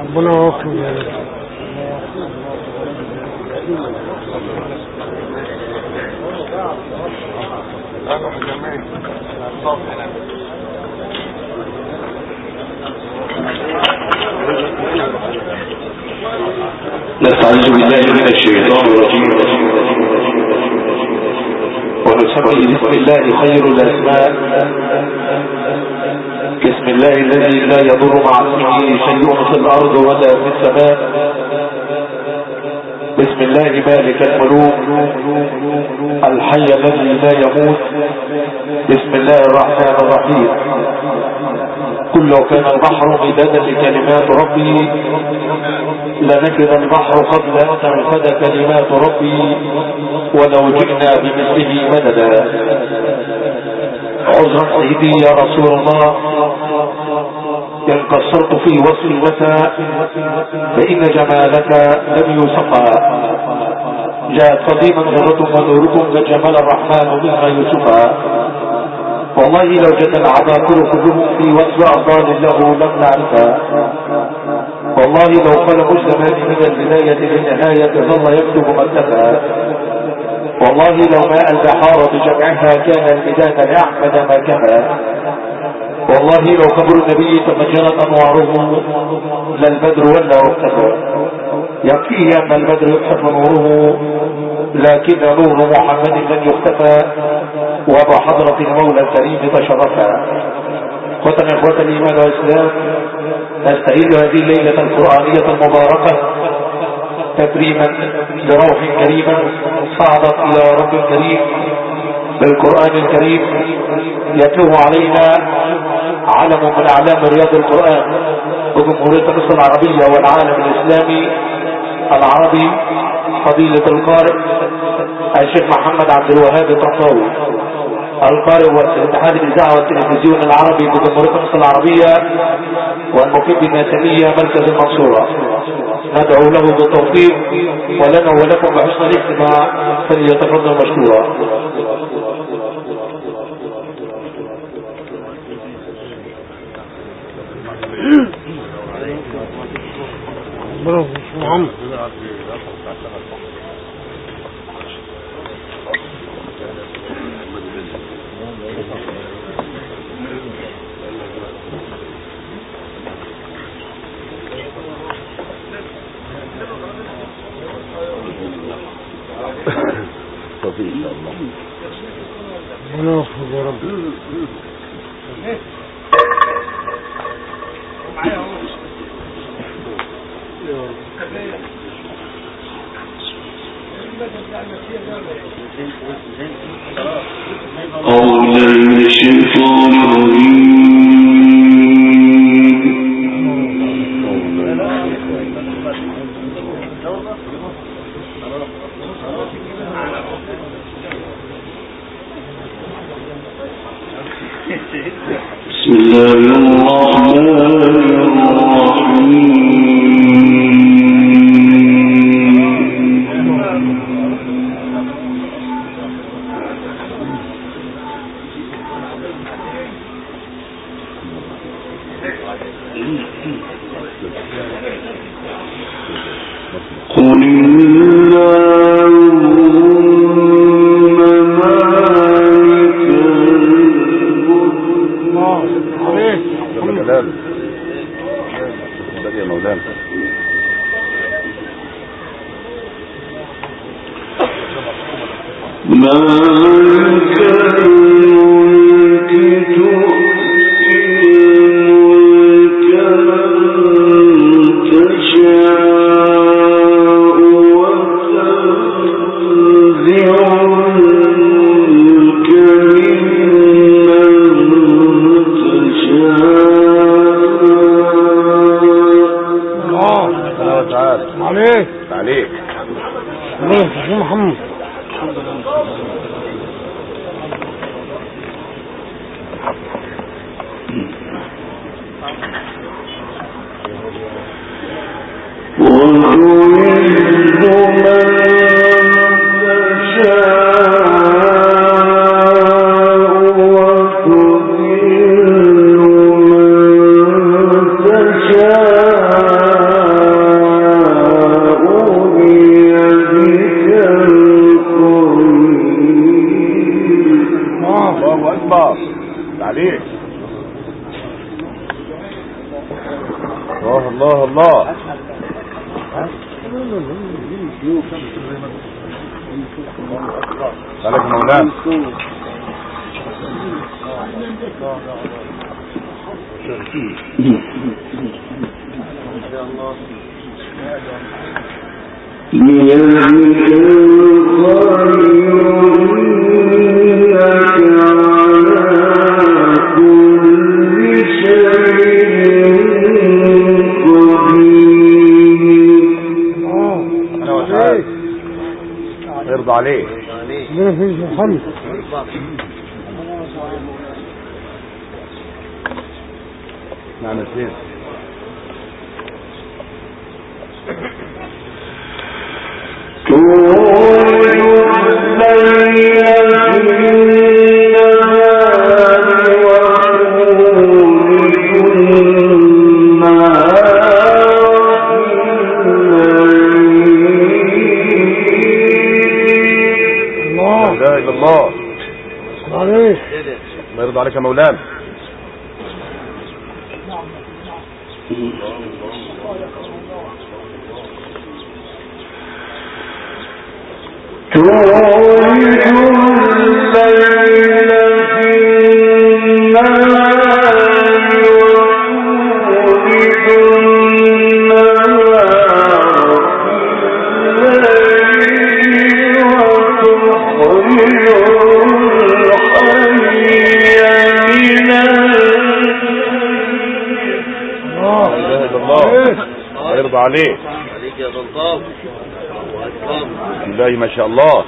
ربنا يوفقك يا رب. نستعيذ بالله من الشيطان الرجيم ونسمي بسم الله خير الأسماء، بسم الله الذي لا يضر مع اسمه شيء في الأرض ولا في السماء، بسم الله مالك الملوك الحي الذي لا يموت، بسم الله الرحمن الرحيم. قل لو كان البحر مدادا لكلمات ربي لنفد البحر قبل أن تنفد كلمات ربي ولو جئنا بمثله مددا. عذرا سيدي يا رسول الله إن قصرت في وصفك فإن جمالك لم يسقى. جاءت قديما غرتم ونوركم فجمال الرحمن مما يسقى. والله لو جد العباقر كلهم في وصف أفضال له لم نعرفها. والله لو خلق الزمان من البداية للنهاية ظل يكتب ما اكتفى. والله لو ماء البحار بجمعها كان الميدان لأحمد ما كفى. والله لو قبر النبي تفجرت أنواره للبدر ولا اختفى. يكفيه أن البدر يخطف نوره لكن نور محمد لن يختفى وبحضرة المولى الكريم تشرفا. إخوة الإيمان والإسلام، نستهل هذه الليلة القرآنية المباركة تكريما لروح كريما صعدت إلى رب كريم بالقرآن الكريم يتلوه علينا علم من أعلام رياض القرآن وجمهورية مصر العربية والعالم الإسلامي العربي، فضيلة القارئ الشيخ محمد عبد الوهاب الطنطاوي، القارئ واتحاد الإذاعة والتلفزيون العربي بجمهورية مصر العربية والمقيم بالناسمية مركز المنصورة. ندعو له بالتوفيق ولنا ولكم بحسن الاستماع، فليتفضل مشكورا. بسم الله الرحمن تشاء الله الله الله. عليك مولانا. يرضى عليه. نعم السيد. الله يرضى عليك يا مولانا. عليك يا ضلطاف. بسم الله ما شاء الله.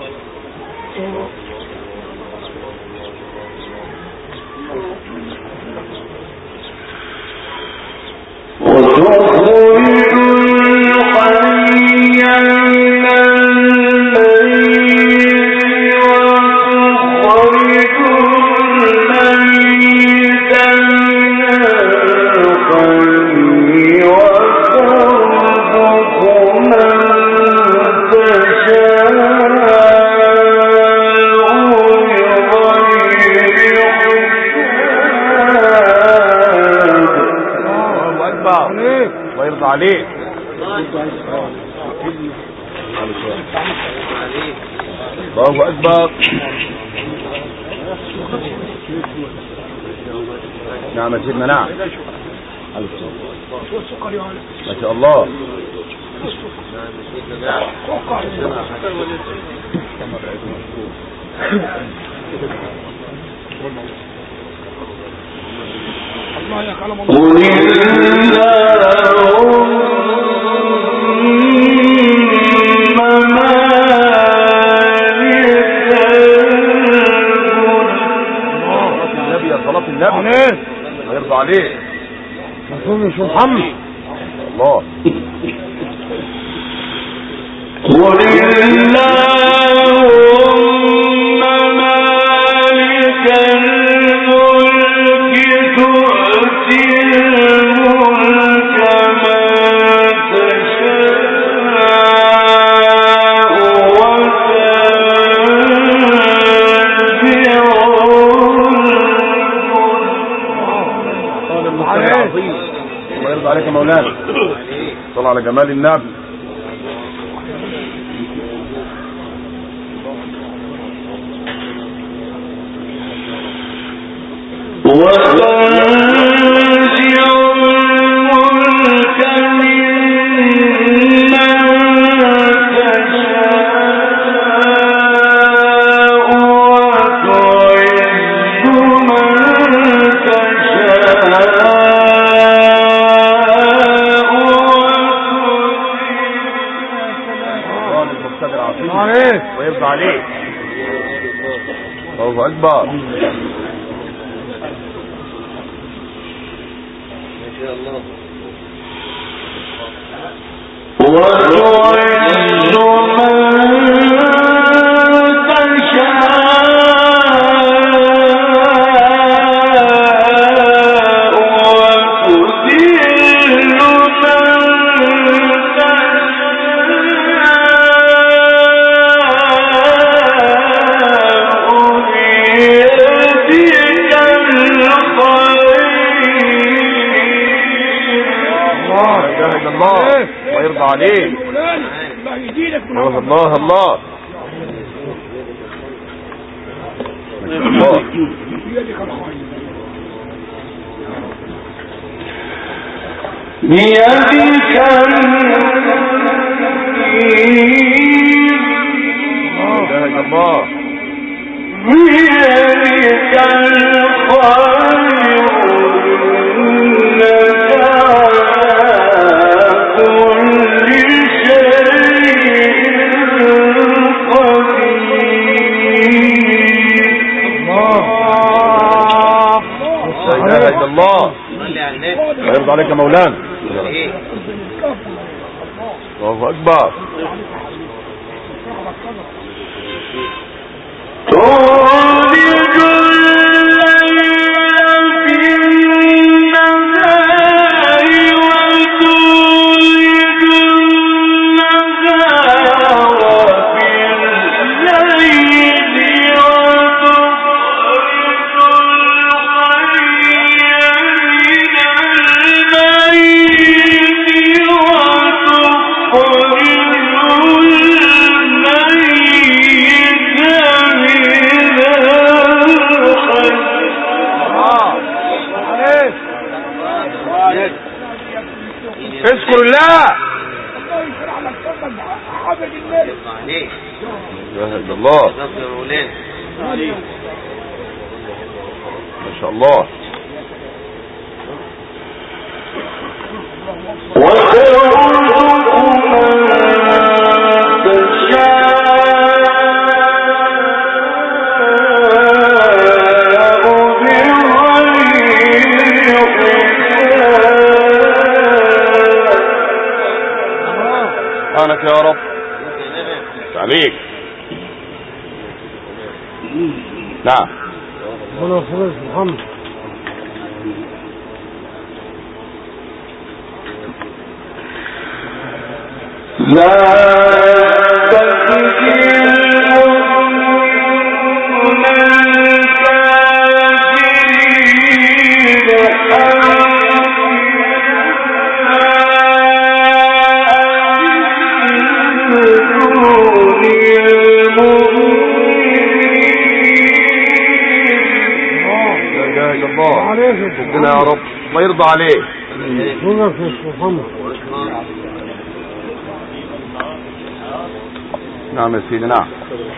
عليك الله أكبر. نعم يا سيدنا. نعم ما شاء الله. الله يا كلام الله. يرضى عليه. رسول محمد الله. قل اللهم مالك الملك تؤتي الملك من تشاء الله يرضى عليك يا مولانا. صل على جمال النبي. ويرضى عليك. الله أكبر. ما شاء الله. وتعز من اله الا الله الله يرضى عليك الله يزيدك من الله الله الله بيدك الخير بيدك لا اله الا الله بيدك الخير الله يرضى عليك يا مولانا الله اكبر اذكر الله لا اله الا الله ما شاء الله سبحانك يا رب عليك نعم ربنا يخلص محمد ربنا يا رب الله يرضى عليك نعم يا سيدي نعم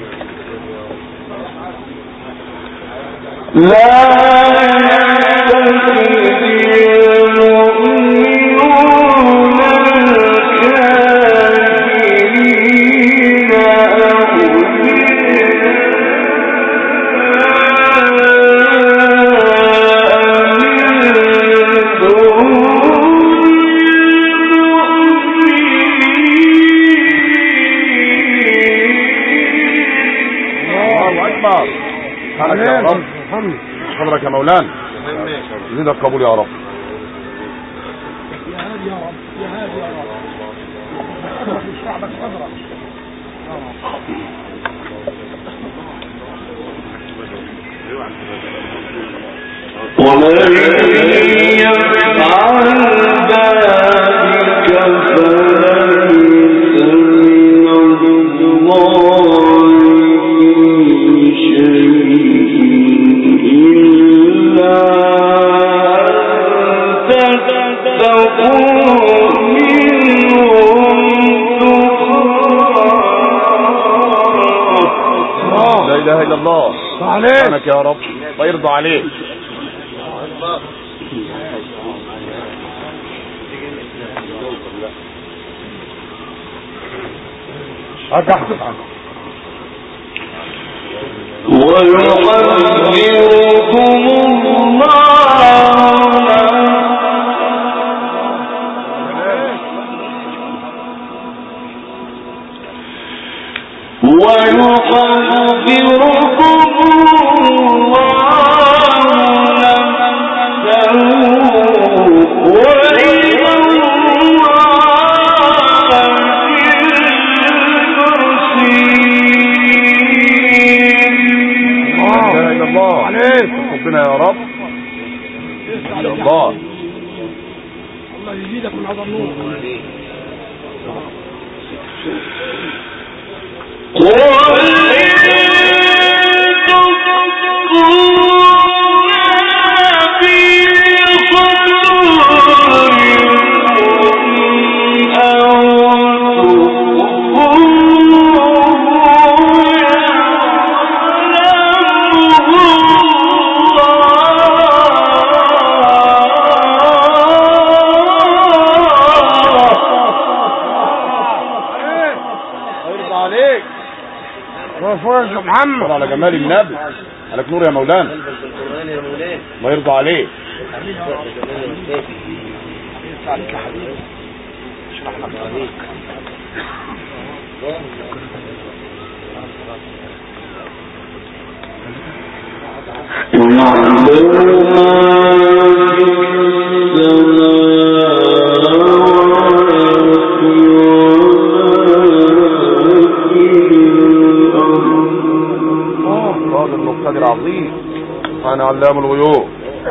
حضرك يا مولانا زيدك قبول يا رب يا هادي يا رب يا هادي يا رب شعبك صدرك ومن يفعل ذلك فليس من الله لا اله الا الله سبحانك يا رب الله يرضى عليك ويحذركم شيخ من هذا النور. محمد على جمال النبي عليك نور يا مولانا. الله يرضى عليك. المقتدر عظيم أنا علام الغيوب.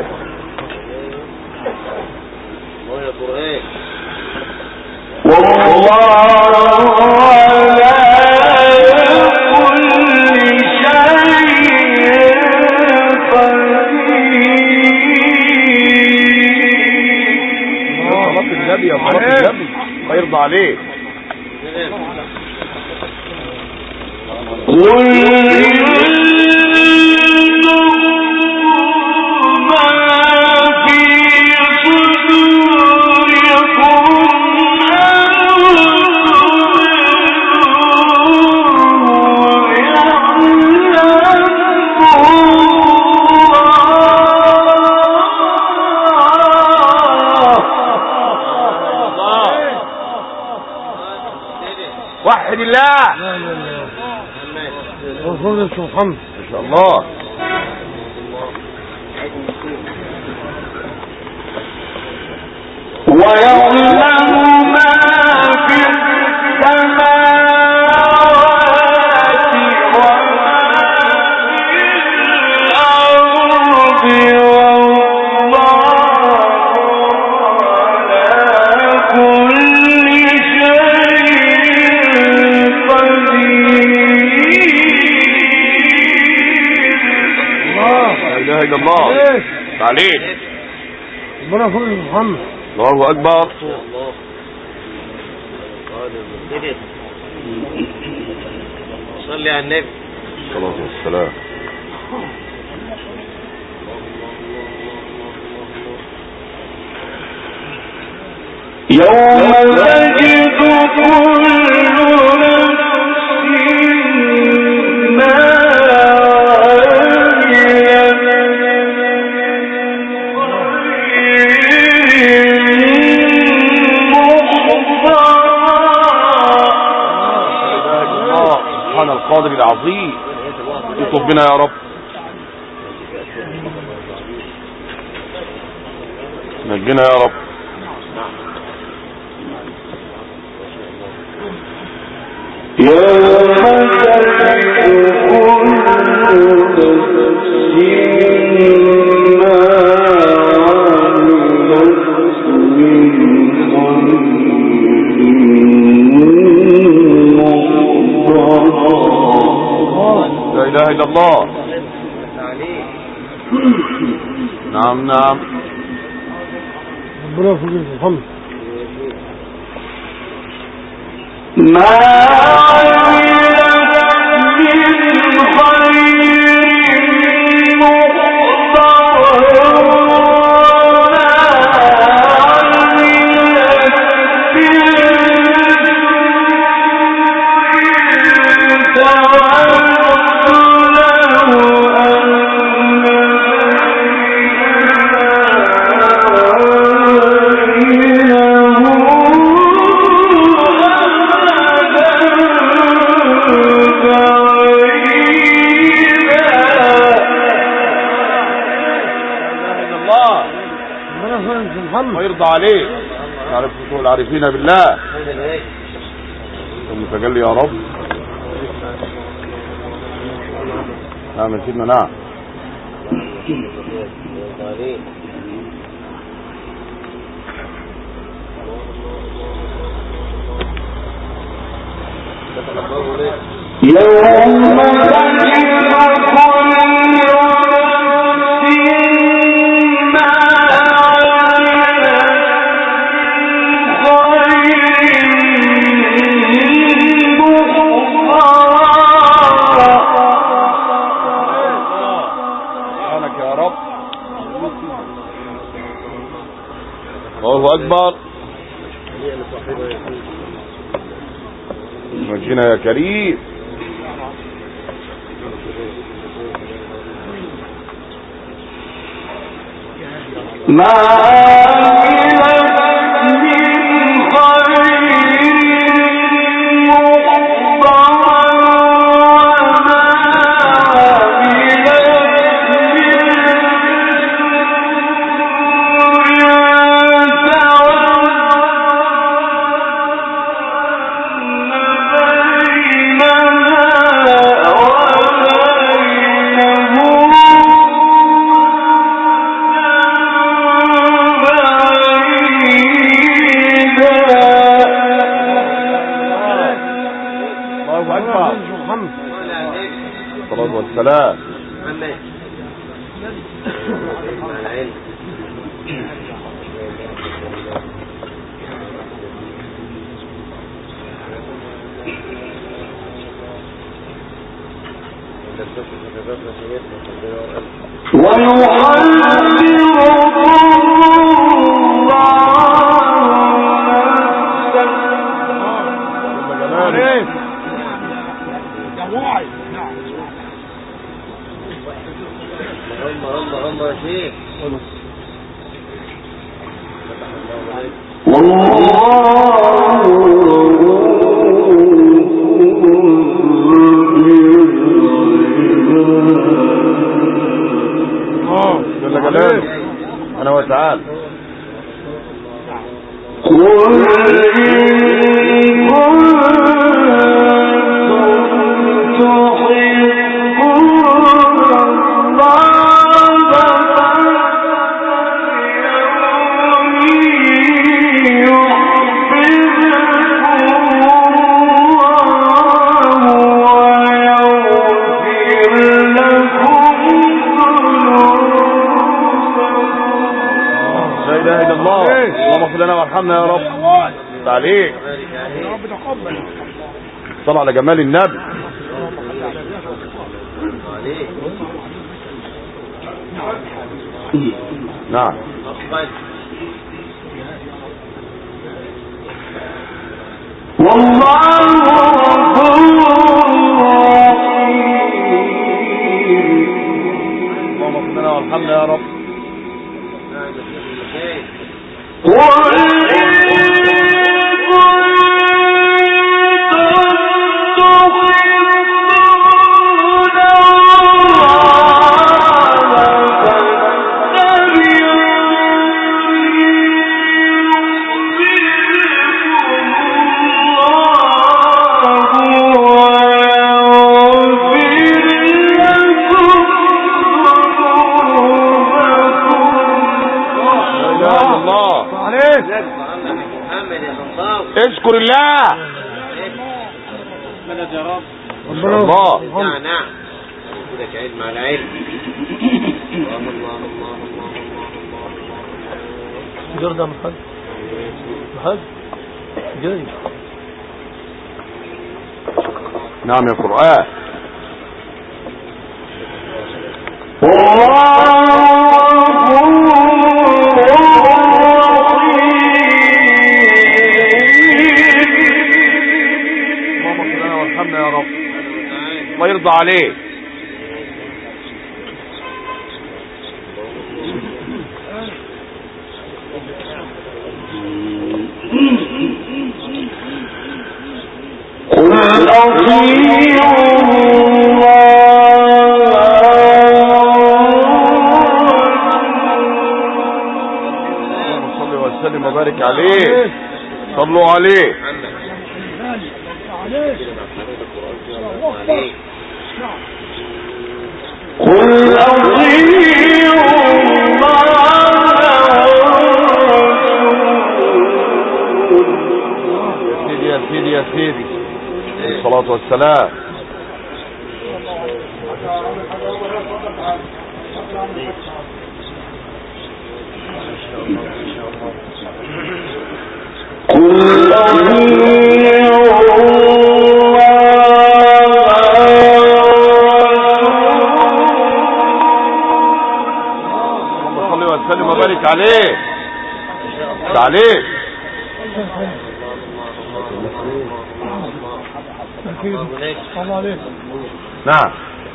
يرضى عليك. وحد الله. محمد ما شاء الله. ويعلم ما في السماوات وما في الأرض والله على كل شيء قدير. لا اله الا الله. عليك ربنا يكون محمد. الله اكبر. صلي على النبي الصلاة والسلام. يوم تجد كل القادر العظيم اطلب بنا يا رب. نجنا يا رب. لا اله الا الله. نعم نعم. ربنا يكون محمد. ما ويرضى عليه. نعرف العارفين بالله. المتجلي يا رب. نعم يا سيدنا. نعم الله أكبر. نجينا يا كريم. الصلاة والسلام. أنا وتعالى لنا وارحمنا يا رب. تعليق يا رب تقبل. صل على جمال النبي. نعم. والله اللهم صل لنا وارحمنا يا رب. اذكر الله. مدد يا رب. الله. نعم كده علم على علم. الله الله الله الله. جرد محمد محمد جاي. نعم يا قرآن. الله يرضى عليه. صلى وسلم وبارك عليه. صلوا عليه. قل أطيعوا يا سيدي يا سيدي يا سيدي. الصلاة والسلام. صلى وسلم وبارك عليه. عليك الله عليك. نعم.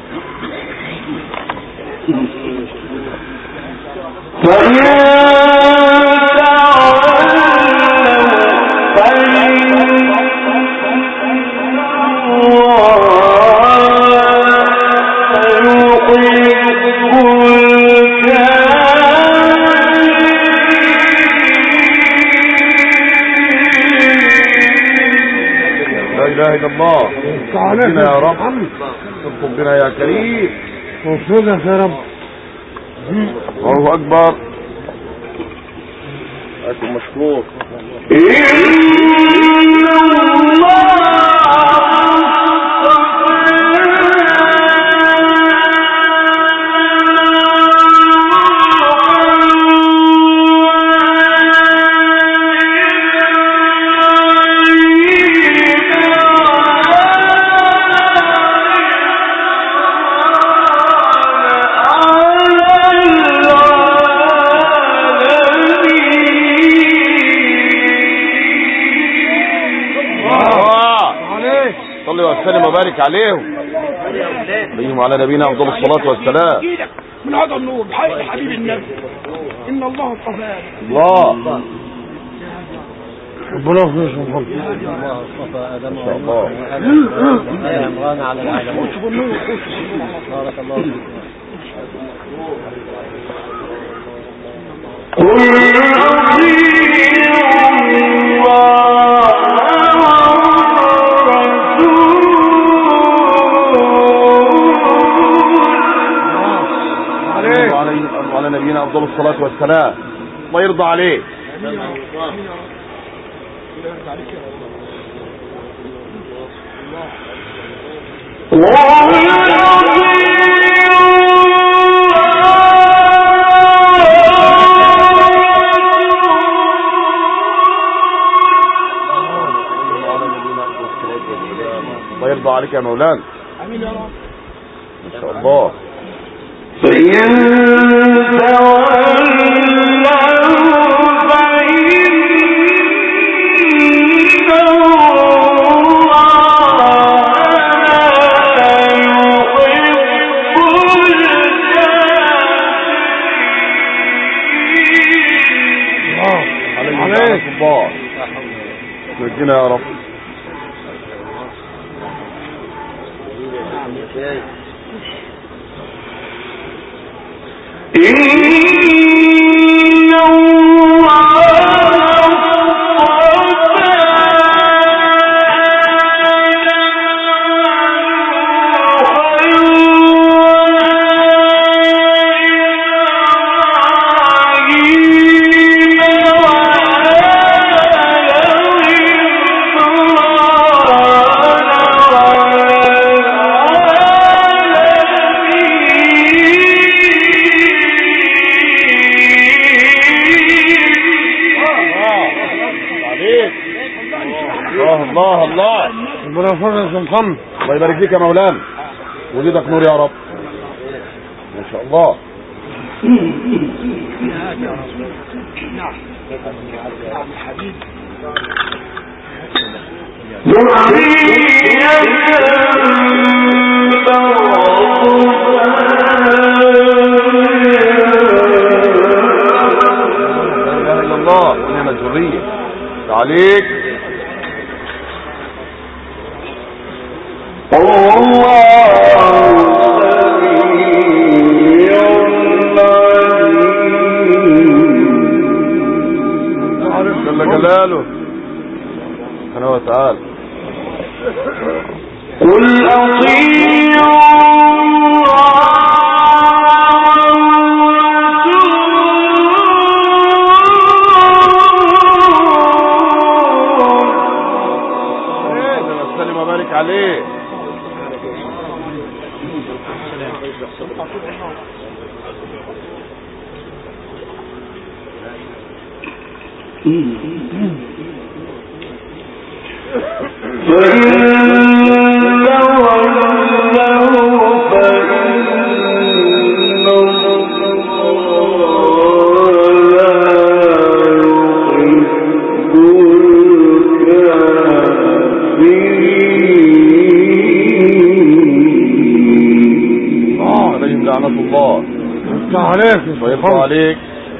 لا اله الا الله. ربنا يا رب اطلب بنا يا كريم. وصلك يا رب. الله اكبر. اكون مشكور. وسلم وبارك عليهم بيهم على نبينا افضل الصلاه والسلام. من هذا النور بحق حبيب النبي ان الله اصطفى. الله ربنا يخلص من الله اصطفى ادم ما شاء الله. عمران على العالمين. بارك الله فيك. وعلى نبينا افضل الصلاه والسلام. الله يرضى عليه. الله يرضى عليك يا مولانا. امين يا رب. ما شاء الله. عليك الله نجينا يا رب. الله الله ربنا يفرج محمد. الله يبارك فيك يا مولانا وزيدك نور يا رب. ما شاء الله. نعم حبيبي. لا اله الا الله ونعم الذريه عليك. جل جلاله سبحانه وتعالى. قل أطيعوا يبارك عليه. لعنة الله ويرضى عليك.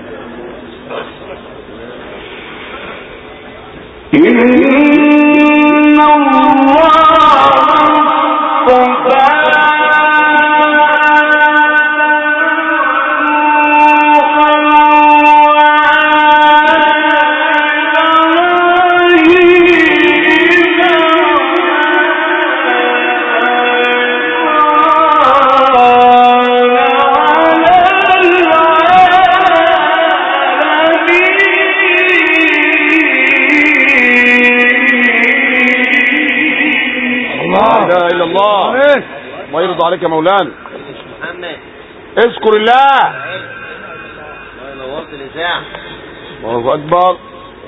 الله يرضى عليك يا مولانا. محمد اذكر الله. نورت الإذاعة. الله أكبر.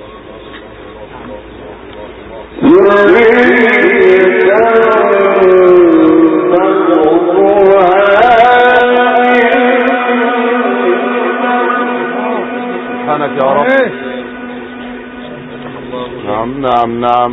سبحانك يا رب. نعم نعم نعم.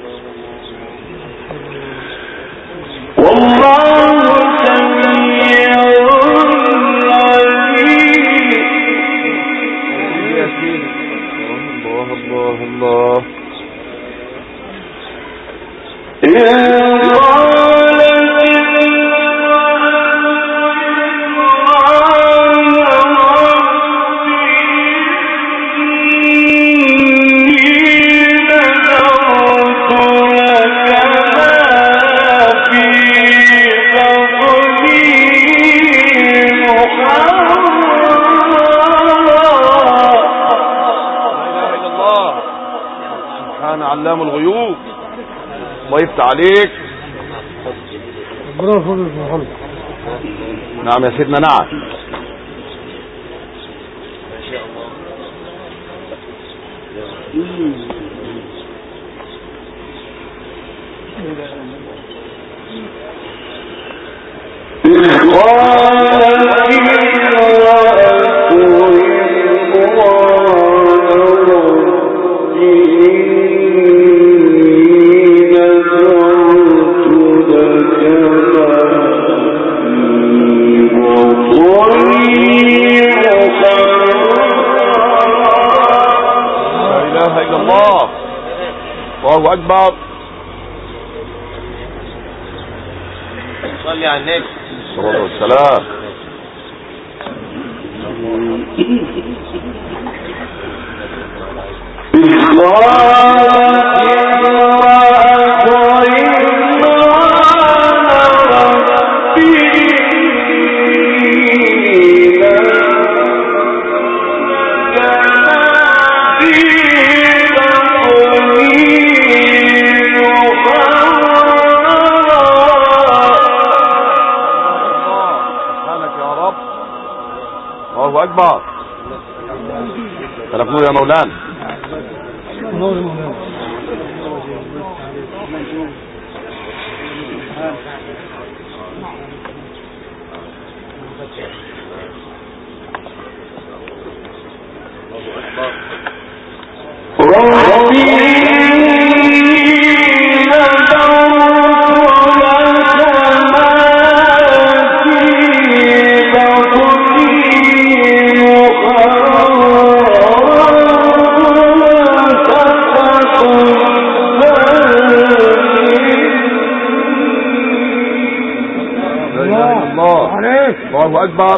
علام الغيوب. الله يفتح عليك. نعم يا سيدنا. نعم ما شاء الله. الله أكبر. صلي على النبي صلى الله عليه وسلم. الله أكبر. تلف نور يا مولانا. الله أكبر.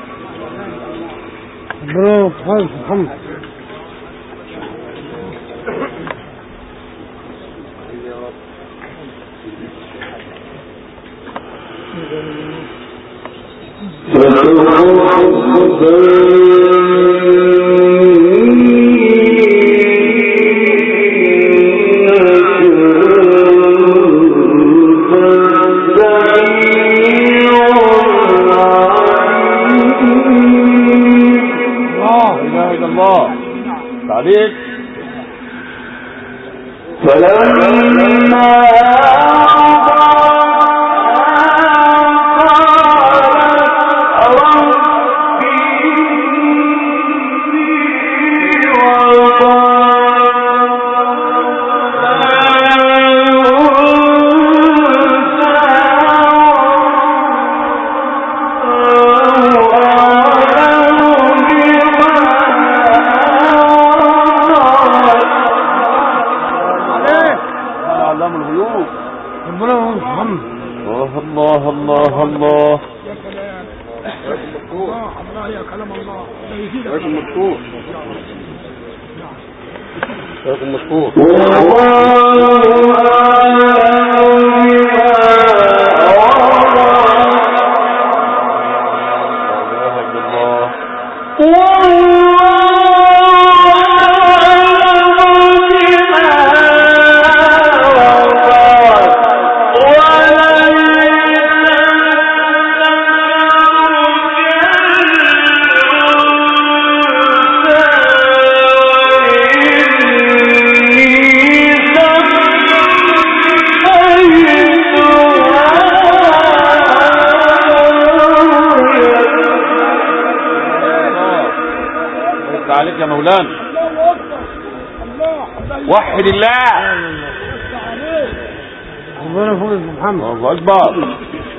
برافو محمد. عليك يا مولانا. وحد الله. ربنا فوق محمد. الله اكبر.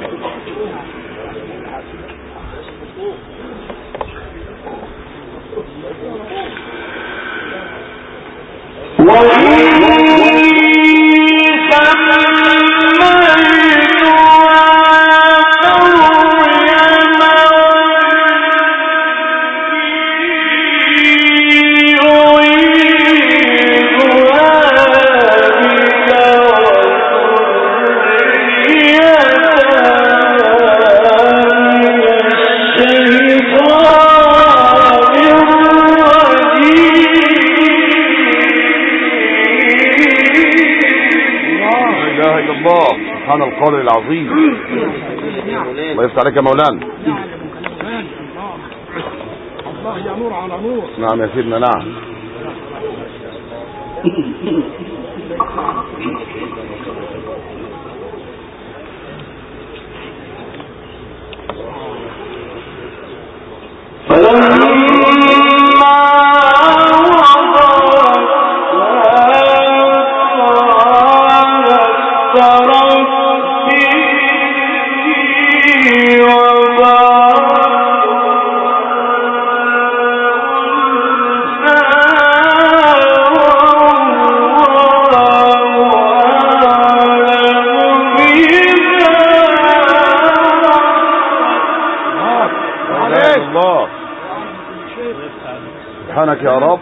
سبحان القول العظيم. الله يفتح عليك يا مولانا. الله يا نور على نور. نعم يا سيدنا. نعم. سبحانك يا رب.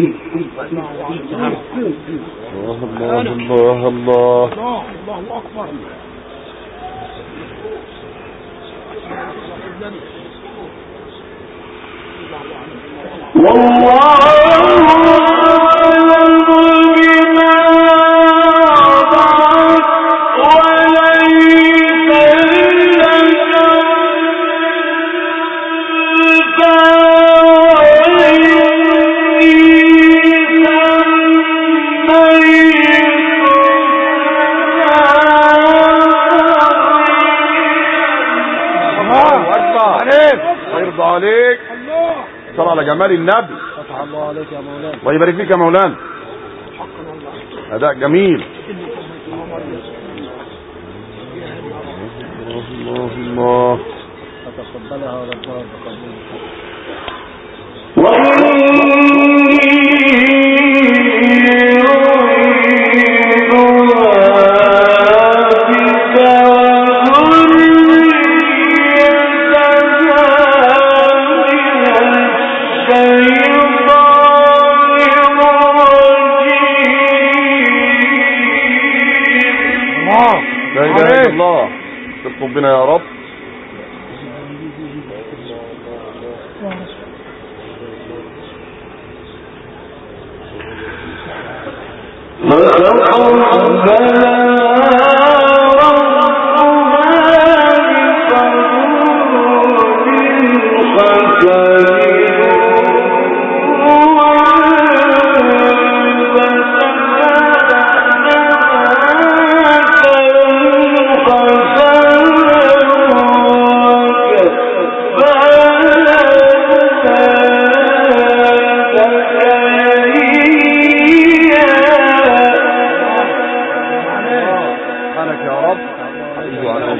الله الله الله الله أكبر. عليك. صل على جمال النبي. فتح الله عليك يا مولانا. الله يبارك فيك يا مولانا. اداء جميل. الله الله. فتقبلها ربنا بقبول. لا اله الا الله. تطلب بنا يا رب.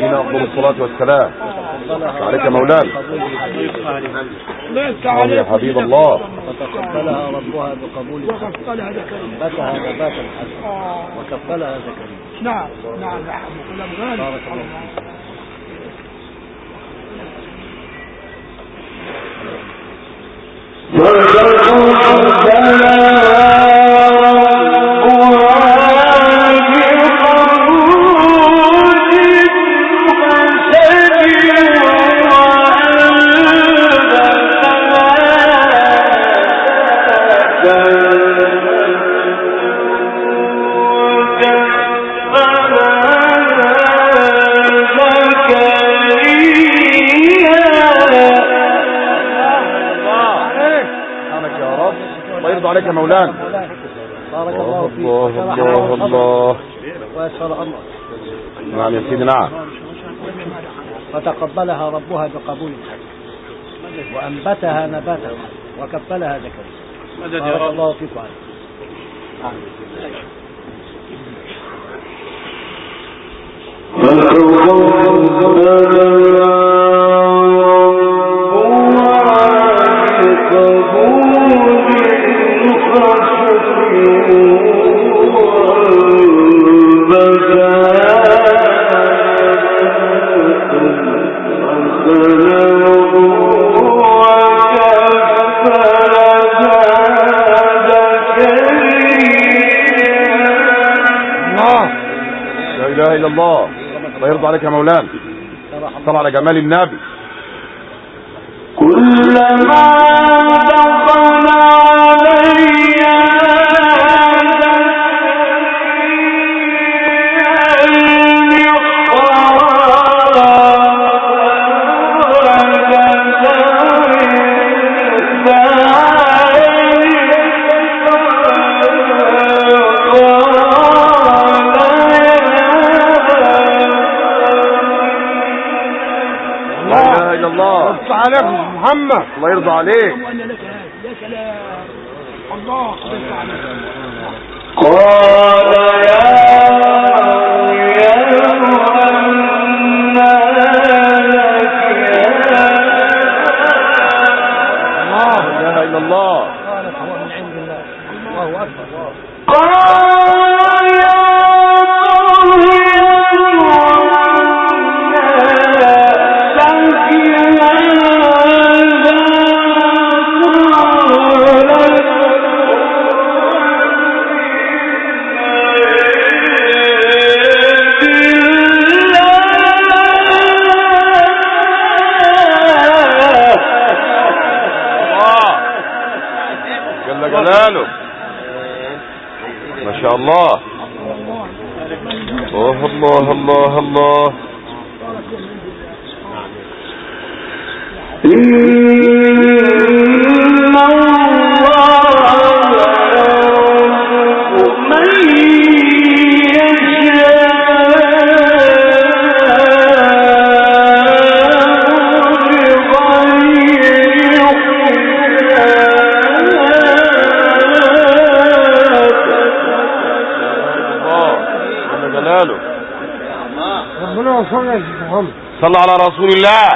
نبينا أفضل الصلاة والسلام. عليك مولانا. يا حبيب الله. فتقبلها ربها بقبول وكفلها زكريا نباتا حسنا وكفلها زكريا. نعم نعم يا حبيبي. بارك الله فيك. عليك يا مولانا. بارك الله فيك. الله الله ويسر امرك. نعم يا سيدي. نعم. فتقبلها ربها بقبول حسن وانبتها نباتا وكفلها زكريا. بارك الله فيك. إلا الله. الله يرضى عليك يا مولانا. صل على جمال النبي. كلما دخل عليك محمد. الله يرضى عليك. يا سلام. الله قال يا لا اله الا الله. قالت هو من عند الله. الله اكبر. جلاله ما شاء الله. الله الله الله الله. صلى على رسول الله.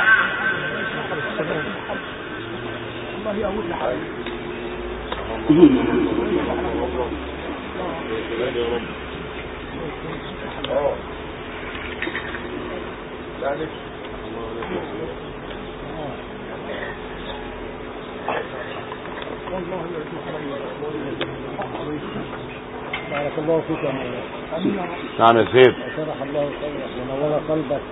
بارك الله فيك يا مولانا. نعم يا سيد. شرح الله صدرك ونور قلبك.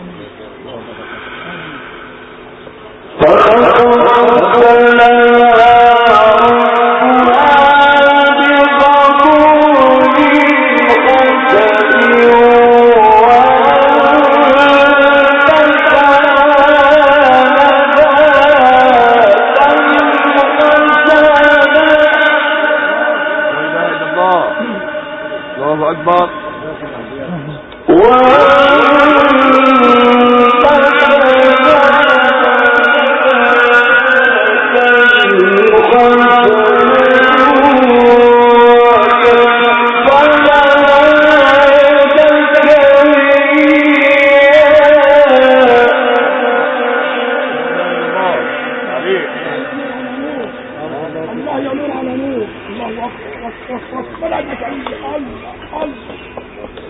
الله أكبر.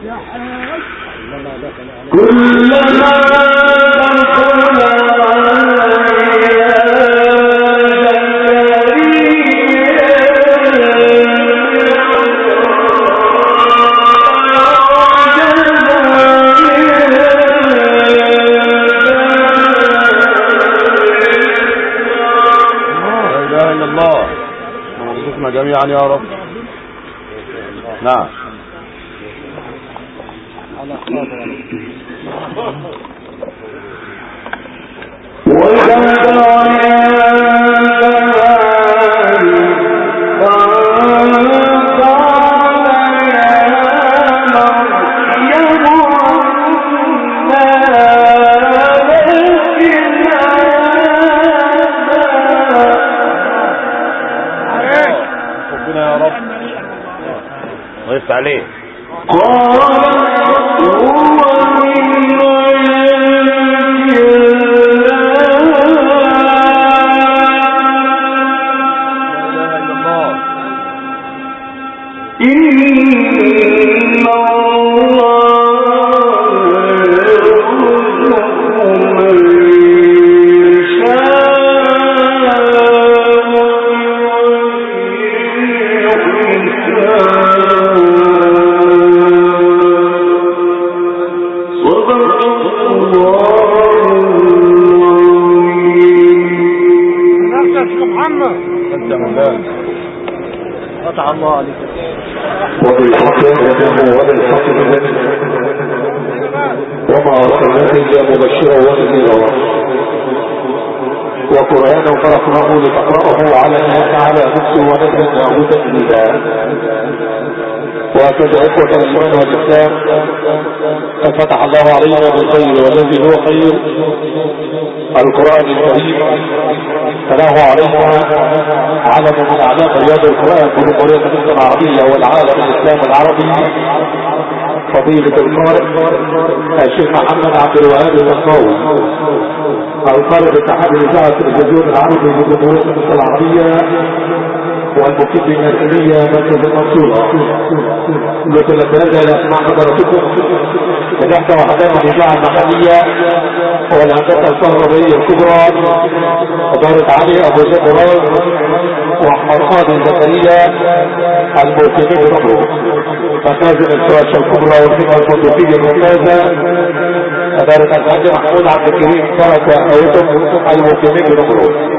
كلما جميعا يا رب. نعم. عليه وقرآنا فرقناه لتقرأه على الناس على نفسه ونزلناه تنزيلا. وهكذا إخوة الإيمان والإسلام قد فتح الله علينا بالخير والذي هو خير القرآن الكريم، فله علينا علم من أعلام رياض القرآن بجمهورية مصر العربية والعالم الإسلام العربي، فضيلة القارئ الشيخ محمد عبد الوهاب النصراوي، القارئ باتحاد إذاعة التلفزيون العربي بجمهورية مصر العربية والمقيم بالمركزية مركز المنصورة. مثل هذا يسمع حضراتكم من إحدى وحدات الإذاعة المحلية والهندسة الكهربائية الكبرى إدارة علي أبو زيد راز وأحمد قاضي زكريا المقيمين بمصر، مخازن الفراشة الكبرى والخدمة الفندقية الممتازة إدارة الحاج محمود عبد الكريم بركة أوتم المقيمين بمصر.